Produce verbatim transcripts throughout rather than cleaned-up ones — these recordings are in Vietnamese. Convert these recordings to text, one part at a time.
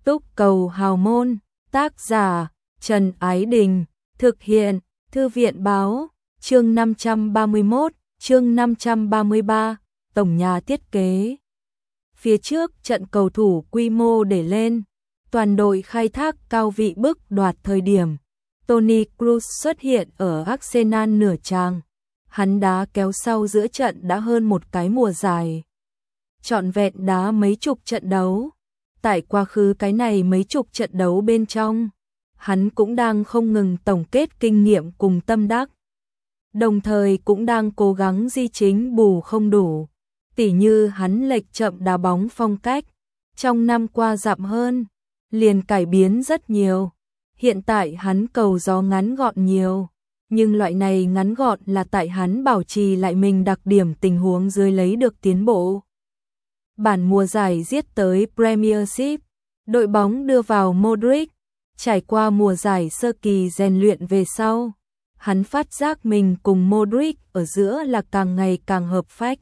Túc Cầu Hào Môn, tác giả Trần Ái Đình, thực hiện Thư viện Báo, chương năm trăm ba mươi mốt, chương năm trăm ba mươi ba, tổng nhà thiết kế. Phía trước trận cầu thủ quy mô để lên, toàn đội khai thác cao vị bức đoạt thời điểm. Toni Kroos xuất hiện ở Arsenal nửa chàng, hắn đá kéo sau giữa trận đã hơn một cái mùa giải. Trọn vẹn đá mấy chục trận đấu. Tại quá khứ cái này mấy chục trận đấu bên trong, hắn cũng đang không ngừng tổng kết kinh nghiệm cùng tâm đắc. Đồng thời cũng đang cố gắng di chính bù không đủ. Tỉ như hắn lệch chậm đá bóng phong cách, trong năm qua giảm hơn, liền cải biến rất nhiều. Hiện tại hắn cầu gió ngắn gọn nhiều, nhưng loại này ngắn gọn là tại hắn bảo trì lại mình đặc điểm tình huống dưới lấy được tiến bộ. Bản mùa giải giết tới Premiership, đội bóng đưa vào Modric, trải qua mùa giải sơ kỳ rèn luyện về sau, hắn phát giác mình cùng Modric ở giữa là càng ngày càng hợp phách.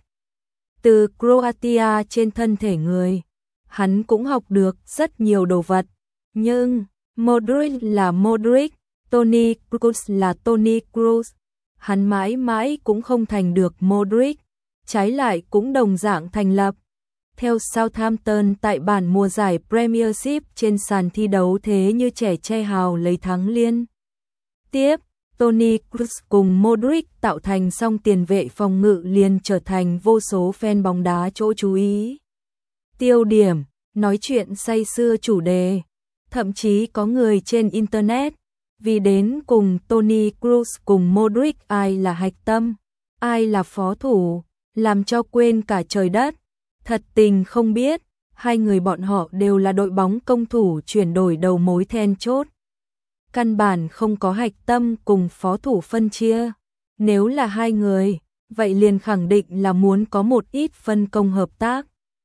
Từ Croatia trên thân thể người, hắn cũng học được rất nhiều đồ vật, nhưng Modric là Modric, Toni Kroos là Toni Kroos, hắn mãi mãi cũng không thành được Modric, trái lại cũng đồng dạng thành lập. Theo Southampton tại bản mùa giải Premiership trên sàn thi đấu thế như trẻ che hào lấy thắng liên tiếp, Toni Kroos cùng Modric tạo thành song tiền vệ phòng ngự liền trở thành vô số fan bóng đá chỗ chú ý. Tiêu điểm, nói chuyện say sưa chủ đề, thậm chí có người trên Internet, vì đến cùng Toni Kroos cùng Modric ai là hạch tâm, ai là phó thủ, làm cho quên cả trời đất. Thật tình không biết, hai người bọn họ đều là đội bóng công thủ chuyển đổi đầu mối then chốt. Căn bản không có hạch tâm cùng phó thủ phân chia. Nếu là hai người, vậy liền khẳng định là muốn có một ít phân công hợp tác.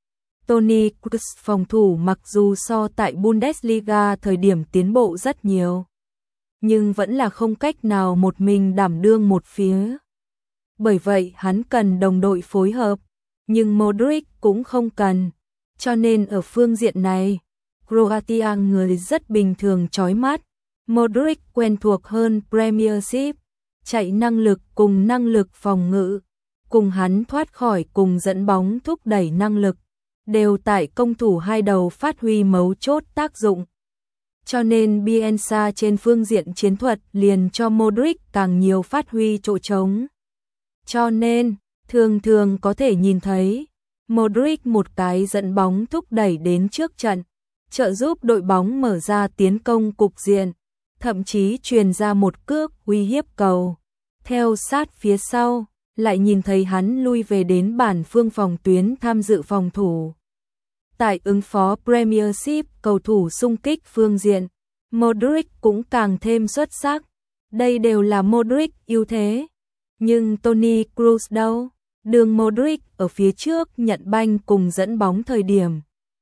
Toni Kroos phòng thủ mặc dù so tại Bundesliga thời điểm tiến bộ rất nhiều, nhưng vẫn là không cách nào một mình đảm đương một phía. Bởi vậy hắn cần đồng đội phối hợp. Nhưng Modric cũng không cần, cho nên ở phương diện này, Croatia người rất bình thường chói mắt. Modric quen thuộc hơn Premiership, chạy năng lực cùng năng lực phòng ngự, cùng hắn thoát khỏi cùng dẫn bóng thúc đẩy năng lực, đều tại công thủ hai đầu phát huy mấu chốt tác dụng. Cho nên Bielsa trên phương diện chiến thuật liền cho Modric càng nhiều phát huy chỗ trống. Cho nên thường thường có thể nhìn thấy Modric một cái dẫn bóng thúc đẩy đến trước trận, trợ giúp đội bóng mở ra tiến công cục diện, thậm chí truyền ra một cước uy hiếp cầu. Theo sát phía sau, lại nhìn thấy hắn lui về đến bản phương phòng tuyến tham dự phòng thủ. Tại ứng phó Premiership cầu thủ xung kích phương diện, Modric cũng càng thêm xuất sắc. Đây đều là Modric ưu thế. Nhưng Toni Kroos đâu? Đường Modric ở phía trước nhận banh cùng dẫn bóng thời điểm.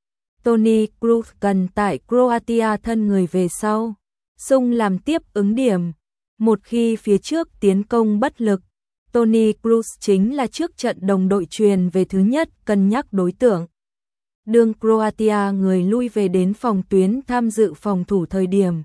Toni Kroos cần tại Croatia thân người về sau, xung làm tiếp ứng điểm. Một khi phía trước tiến công bất lực, Toni Kroos chính là trước trận đồng đội truyền về thứ nhất cân nhắc đối tượng. Đường Croatia người lui về đến phòng tuyến tham dự phòng thủ thời điểm.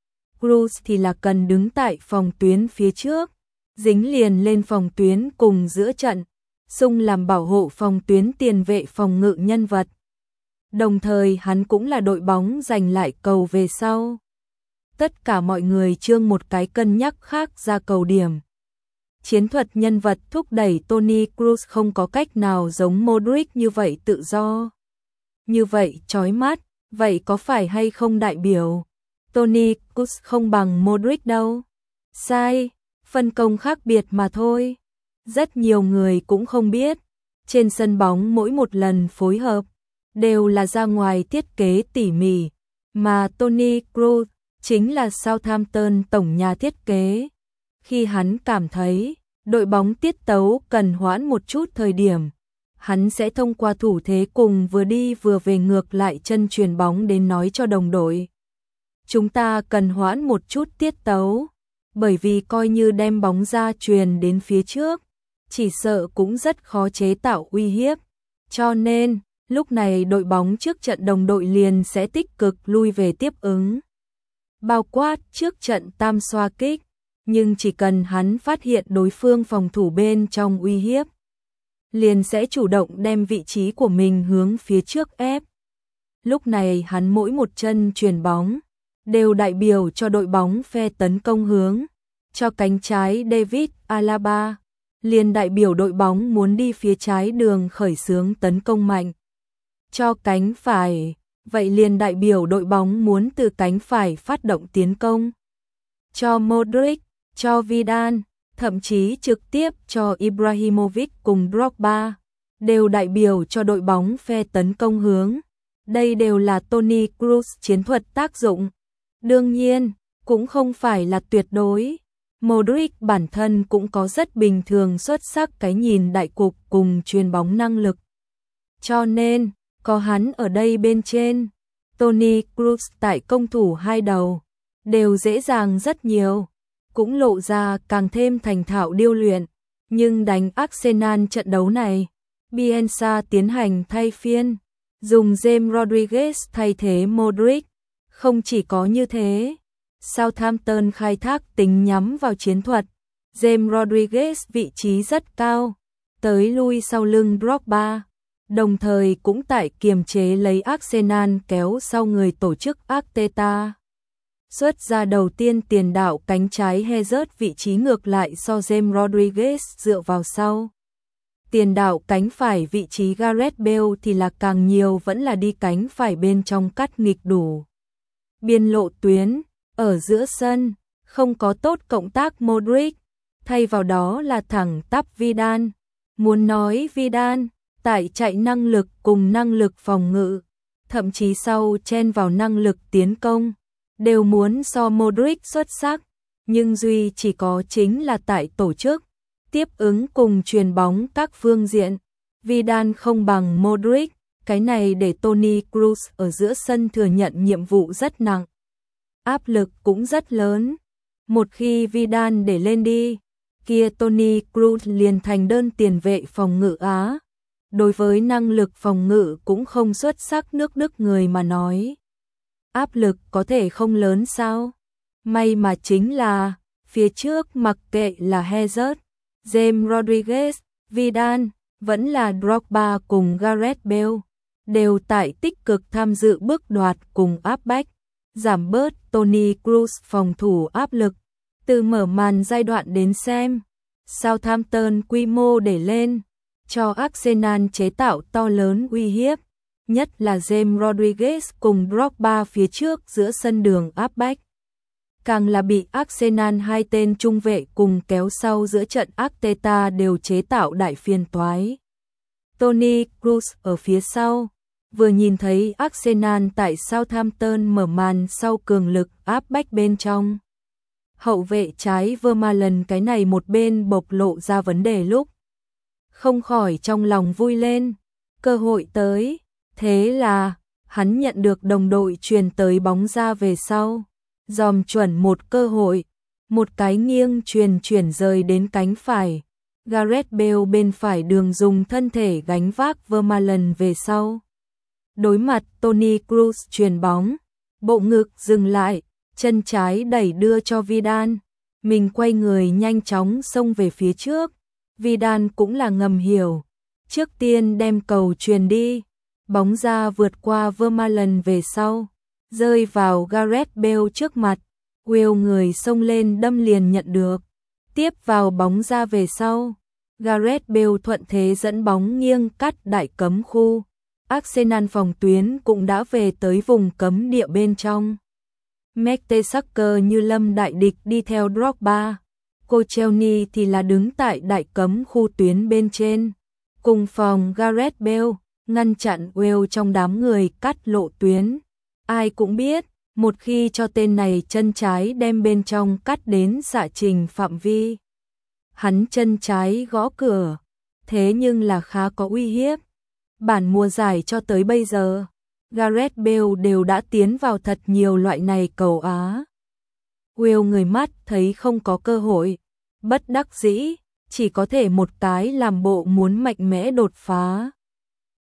Kroos thì là cần đứng tại phòng tuyến phía trước, dính liền lên phòng tuyến cùng giữa trận, xung làm bảo hộ phòng tuyến tiền vệ phòng ngự nhân vật. Đồng thời hắn cũng là đội bóng giành lại cầu về sau. Tất cả mọi người chương một cái cân nhắc khác ra cầu điểm. Chiến thuật nhân vật thúc đẩy Toni Kroos không có cách nào giống Modric như vậy tự do. Như vậy chói mắt, vậy có phải hay không đại biểu Toni Kroos không bằng Modric đâu? Sai, phân công khác biệt mà thôi. Rất nhiều người cũng không biết, trên sân bóng mỗi một lần phối hợp, đều là ra ngoài thiết kế tỉ mỉ, mà Toni Kroos chính là Southampton tổng nhà thiết kế. Khi hắn cảm thấy đội bóng tiết tấu cần hoãn một chút thời điểm, hắn sẽ thông qua thủ thế cùng vừa đi vừa về ngược lại chân truyền bóng đến nói cho đồng đội. Chúng ta cần hoãn một chút tiết tấu, bởi vì coi như đem bóng ra truyền đến phía trước, chỉ sợ cũng rất khó chế tạo uy hiếp. Cho nên, Lúc này đội bóng trước trận đồng đội liền sẽ tích cực lui về tiếp ứng. Bao quát trước trận tam xoa kích, nhưng chỉ cần hắn phát hiện đối phương phòng thủ bên trong uy hiếp, liền sẽ chủ động đem vị trí của mình hướng phía trước ép. Lúc này hắn mỗi một chân chuyền bóng đều đại biểu cho đội bóng phe tấn công hướng cho cánh trái David Alaba, liền đại biểu đội bóng muốn đi phía trái đường khởi xướng tấn công mạnh. Cho cánh phải, vậy liền đại biểu đội bóng muốn từ cánh phải phát động tiến công. Cho Modric, cho Vidal, thậm chí trực tiếp cho Ibrahimovic cùng Drogba, đều đại biểu cho đội bóng phe tấn công hướng. Đây đều là Toni Kroos chiến thuật tác dụng. Đương nhiên, cũng không phải là tuyệt đối. Modric bản thân cũng có rất bình thường xuất sắc cái nhìn đại cục cùng chuyền bóng năng lực. Cho nên, có hắn ở đây bên trên, Toni Kroos tại công thủ hai đầu đều dễ dàng rất nhiều, cũng lộ ra càng thêm thành thạo điêu luyện. Nhưng đánh Arsenal trận đấu này, Bielsa tiến hành thay phiên, dùng James Rodriguez thay thế Modric. Không chỉ có như thế, Southampton khai thác tính nhắm vào chiến thuật, James Rodriguez vị trí rất cao, tới lui sau lưng Drogba, đồng thời cũng tại kiềm chế lấy Arsenal kéo sau người tổ chức Arteta. Xuất ra đầu tiên tiền đạo cánh trái Hazard vị trí ngược lại so James Rodriguez dựa vào sau. Tiền đạo cánh phải vị trí Gareth Bale thì là càng nhiều vẫn là đi cánh phải bên trong cắt nghịch đủ biên lộ tuyến, ở giữa sân, không có tốt cộng tác Modric, thay vào đó là thẳng tắp Vidal. Muốn nói Vidal, tại chạy năng lực cùng năng lực phòng ngự, thậm chí sau chen vào năng lực tiến công, đều muốn so Modric xuất sắc, nhưng duy chỉ có chính là tại tổ chức, tiếp ứng cùng truyền bóng các phương diện, Vidal không bằng Modric, cái này để Toni Kroos ở giữa sân thừa nhận nhiệm vụ rất nặng. Áp lực cũng rất lớn. Một khi Vidal để lên đi, kia Toni Kroos liền thành đơn tiền vệ phòng ngự Á. Đối với năng lực phòng ngự cũng không xuất sắc nước Đức người mà nói. Áp lực có thể không lớn sao? May mà chính là, phía trước mặc kệ là Hazard, James Rodriguez, Vidal, vẫn là Drogba cùng Gareth Bale, đều tại tích cực tham dự bước đoạt cùng áp bách, giảm bớt Toni Kroos phòng thủ áp lực. Từ mở màn giai đoạn đến xem, Southampton quy mô để lên, cho Arsenal chế tạo to lớn uy hiếp, nhất là James Rodriguez cùng Drogba phía trước giữa sân đường áp bách. Càng là bị Arsenal hai tên trung vệ cùng kéo sau giữa trận Arteta đều chế tạo đại phiền toái. Toni Kroos ở phía sau, vừa nhìn thấy Arsenal tại Southampton mở màn sau cường lực áp bách bên trong. Hậu vệ trái Vermaelen cái này một bên bộc lộ ra vấn đề lúc, không khỏi trong lòng vui lên, cơ hội tới, thế là hắn nhận được đồng đội truyền tới bóng ra về sau, dòm chuẩn một cơ hội, một cái nghiêng truyền chuyển rời đến cánh phải, Gareth Bale bên phải đường dùng thân thể gánh vác Vermaelen về sau. Đối mặt Toni Kroos truyền bóng, bộ ngực dừng lại, chân trái đẩy đưa cho Vidal, mình quay người nhanh chóng xông về phía trước. Vidal cũng là ngầm hiểu, trước tiên đem cầu truyền đi, bóng ra vượt qua Vermaelen về sau, rơi vào Gareth Bale trước mặt, Will người xông lên đâm liền nhận được, tiếp vào bóng ra về sau, Gareth Bale thuận thế dẫn bóng nghiêng cắt đại cấm khu, Arsenal phòng tuyến cũng đã về tới vùng cấm địa bên trong. Mertesacker như lâm đại địch đi theo Drogba, Koscielny thì là đứng tại đại cấm khu tuyến bên trên, cùng phòng Gareth Bale, ngăn chặn Will trong đám người cắt lộ tuyến. Ai cũng biết, một khi cho tên này chân trái đem bên trong cắt đến xạ trình phạm vi, hắn chân trái gõ cửa, thế nhưng là khá có uy hiếp. Bản mùa giải cho tới bây giờ, Gareth Bale đều đã tiến vào thật nhiều loại này cầu Á. Will người mắt thấy không có cơ hội, bất đắc dĩ, chỉ có thể một cái làm bộ muốn mạnh mẽ đột phá.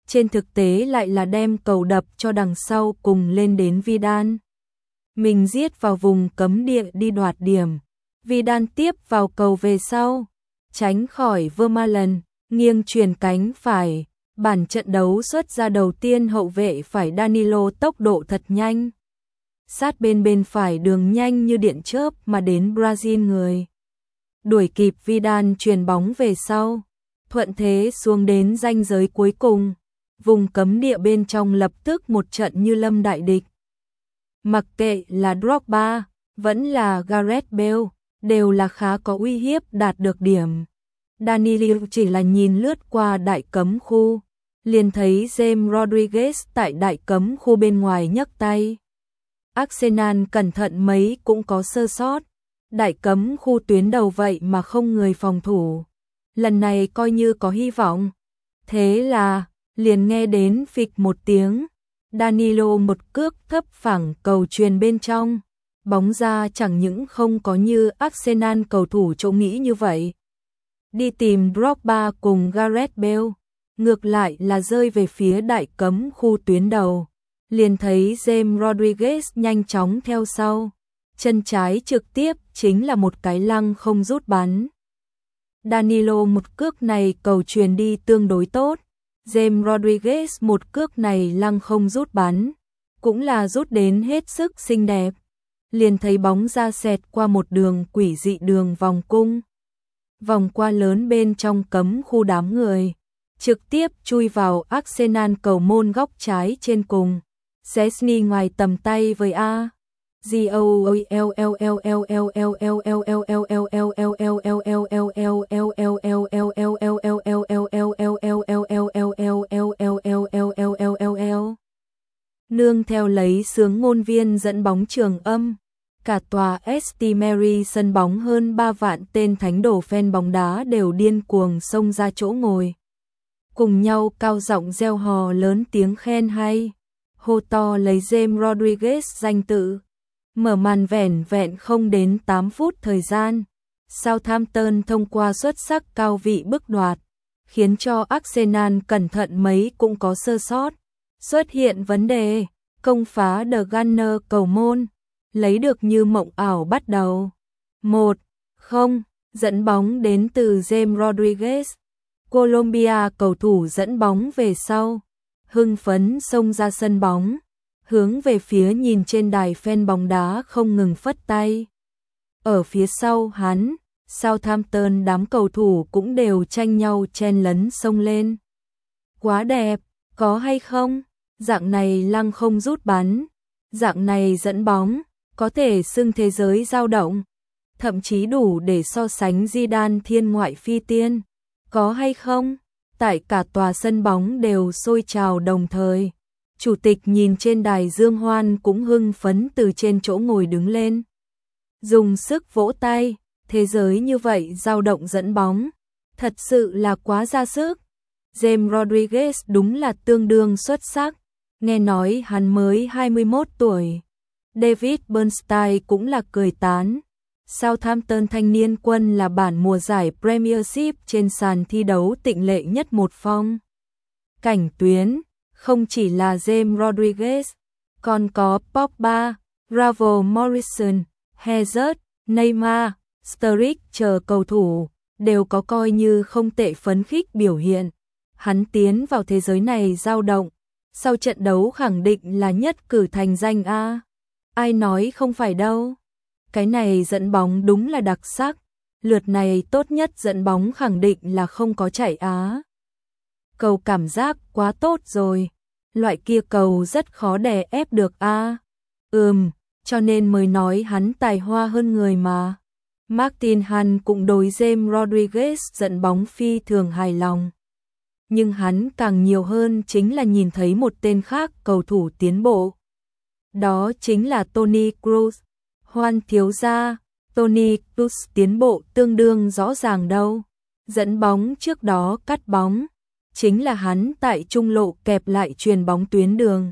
trên thực tế lại là đem cầu đập cho đằng sau cùng lên đến Vidal. Mình giết vào vùng cấm địa đi đoạt điểm. Vidal tiếp vào cầu về sau, tránh khỏi Vermaelen, nghiêng chuyển cánh phải. Bản trận đấu xuất ra đầu tiên hậu vệ phải Danilo tốc độ thật nhanh. Sát bên bên phải đường nhanh như điện chớp mà đến Brazil người. Đuổi kịp Vidal chuyền bóng về sau. Thuận thế xuống đến ranh giới cuối cùng. Vùng cấm địa bên trong lập tức một trận như lâm đại địch. Mặc kệ là Drogba, vẫn là Gareth Bale, đều là khá có uy hiếp đạt được điểm. Danilo chỉ là nhìn lướt qua đại cấm khu, liền thấy James Rodriguez tại đại cấm khu bên ngoài nhấc tay. Arsenal cẩn thận mấy cũng có sơ sót, đại cấm khu tuyến đầu vậy mà không người phòng thủ. Lần này coi như có hy vọng. Thế là, liền nghe đến phịch một tiếng, Danilo một cước thấp phẳng cầu truyền bên trong. Bóng ra chẳng những không có như Arsenal cầu thủ chỗ nghĩ như vậy. Đi tìm Drogba cùng Gareth Bale, ngược lại là rơi về phía đại cấm khu tuyến đầu. Liền thấy James Rodriguez nhanh chóng theo sau. Chân trái trực tiếp chính là một cái lăng không rút bắn. Danilo một cước này cầu truyền đi tương đối tốt. James Rodriguez một cước này lăng không rút bắn. Cũng là rút đến hết sức xinh đẹp. Liền thấy bóng ra xẹt qua một đường quỷ dị đường vòng cung. Vòng qua lớn bên trong cấm khu đám người. Trực tiếp chui vào Arsenal cầu môn góc trái trên cùng. Szczesny ngoài tầm tay với A. Nương theo lấy sướng ngôn viên dẫn bóng trường âm. Cả tòa ét tê Mary sân bóng hơn ba vạn tên thánh đồ fan bóng đá đều điên cuồng xông ra chỗ ngồi. Cùng nhau cao giọng reo hò lớn tiếng khen hay. Hô to lấy James Rodriguez danh tự. Mở màn vẻn vẹn không đến tám phút thời gian. Southampton thông qua xuất sắc cao vị bức đoạt. Khiến cho Arsenal cẩn thận mấy cũng có sơ sót. Xuất hiện vấn đề. Công phá The Gunner cầu môn. Lấy được như mộng ảo bắt đầu. một không dẫn bóng đến từ James Rodriguez. Colombia cầu thủ dẫn bóng về sau. Hưng phấn xông ra sân bóng. Hướng về phía nhìn trên đài fan bóng đá không ngừng phất tay. Ở phía sau hắn, Southampton đám cầu thủ cũng đều tranh nhau chen lấn xông lên. Quá đẹp, có hay không? Dạng này lăng không rút bắn. Dạng này dẫn bóng. Có thể xưng thế giới dao động, thậm chí đủ để so sánh Zidane thiên ngoại phi tiên. Có hay không? Tại cả tòa sân bóng đều sôi trào đồng thời. Chủ tịch nhìn trên đài dương hoan cũng hưng phấn từ trên chỗ ngồi đứng lên. Dùng sức vỗ tay, thế giới như vậy dao động dẫn bóng. Thật sự là quá ra sức. James Rodriguez đúng là tương đương xuất sắc. Nghe nói hắn mới hai mươi mốt tuổi. David Bernstein cũng là cười tán. Southampton thanh niên quân là bản mùa giải Premiership trên sàn thi đấu tịnh lệ nhất một phong. Cảnh tuyến, không chỉ là James Rodriguez, còn có Pogba, Ravel Morrison, Hazard, Neymar, Sturridge chờ cầu thủ, đều có coi như không tệ phấn khích biểu hiện. Hắn tiến vào thế giới này dao động, sau trận đấu khẳng định là nhất cử thành danh A. Ai nói không phải đâu. Cái này dẫn bóng đúng là đặc sắc. Lượt này tốt nhất dẫn bóng khẳng định là không có chạy Á. Cầu cảm giác quá tốt rồi. Loại kia cầu rất khó đè ép được A. Ừm, cho nên mới nói hắn tài hoa hơn người mà. Martin Hahn cũng đối James Rodriguez dẫn bóng phi thường hài lòng. Nhưng hắn càng nhiều hơn chính là nhìn thấy một tên khác cầu thủ tiến bộ. Đó chính là Toni Kroos. Hoan thiếu gia, Toni Kroos tiến bộ tương đương rõ ràng đâu. Dẫn bóng trước đó cắt bóng, chính là hắn tại trung lộ kẹp lại chuyền bóng tuyến đường.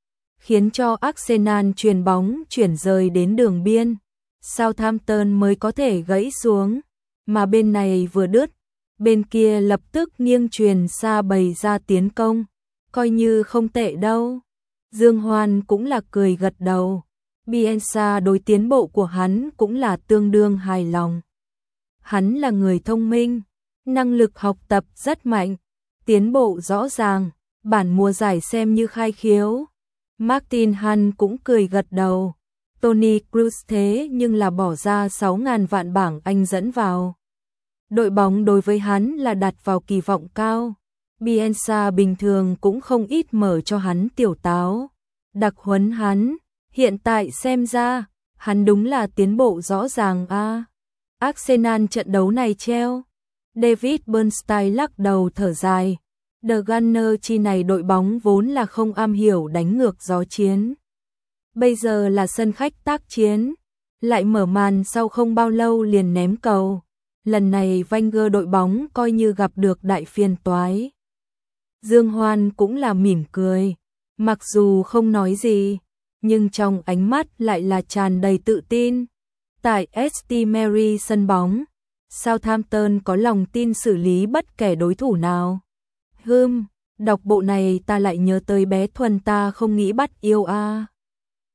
Khiến cho Arsenal chuyền bóng chuyển rời đến đường biên. Southampton mới có thể gãy xuống, mà bên này vừa đứt, bên kia lập tức nghiêng chuyền xa bày ra tiến công. coi như không tệ đâu. Dương Hoan cũng là cười gật đầu. Bielsa đối tiến bộ của hắn cũng là tương đương hài lòng. Hắn là người thông minh, năng lực học tập rất mạnh, tiến bộ rõ ràng, bản mùa giải xem như khai khiếu. Martin Hahn cũng cười gật đầu. Tony Cruz thế nhưng là bỏ ra sáu ngàn vạn bảng Anh dẫn vào. Đội bóng đối với hắn là đặt vào kỳ vọng cao. Bielsa bình thường cũng không ít mở cho hắn tiểu táo. Đặc huấn hắn, hiện tại xem ra, hắn đúng là tiến bộ rõ ràng a. À. Arsenal trận đấu này treo. David Bernstein lắc đầu thở dài. The Gunners chi này đội bóng vốn là không am hiểu đánh ngược gió chiến. Bây giờ là sân khách tác chiến, lại mở màn sau không bao lâu liền ném cầu. Lần này Wenger đội bóng coi như gặp được đại phiền toái. Dương Hoan cũng là mỉm cười, mặc dù không nói gì, nhưng trong ánh mắt lại là tràn đầy tự tin. Tại St Mary sân bóng, Southampton có lòng tin xử lý bất kể đối thủ nào. Hừm, đọc bộ này ta lại nhớ tới bé Thuần ta không nghĩ bắt yêu a. À.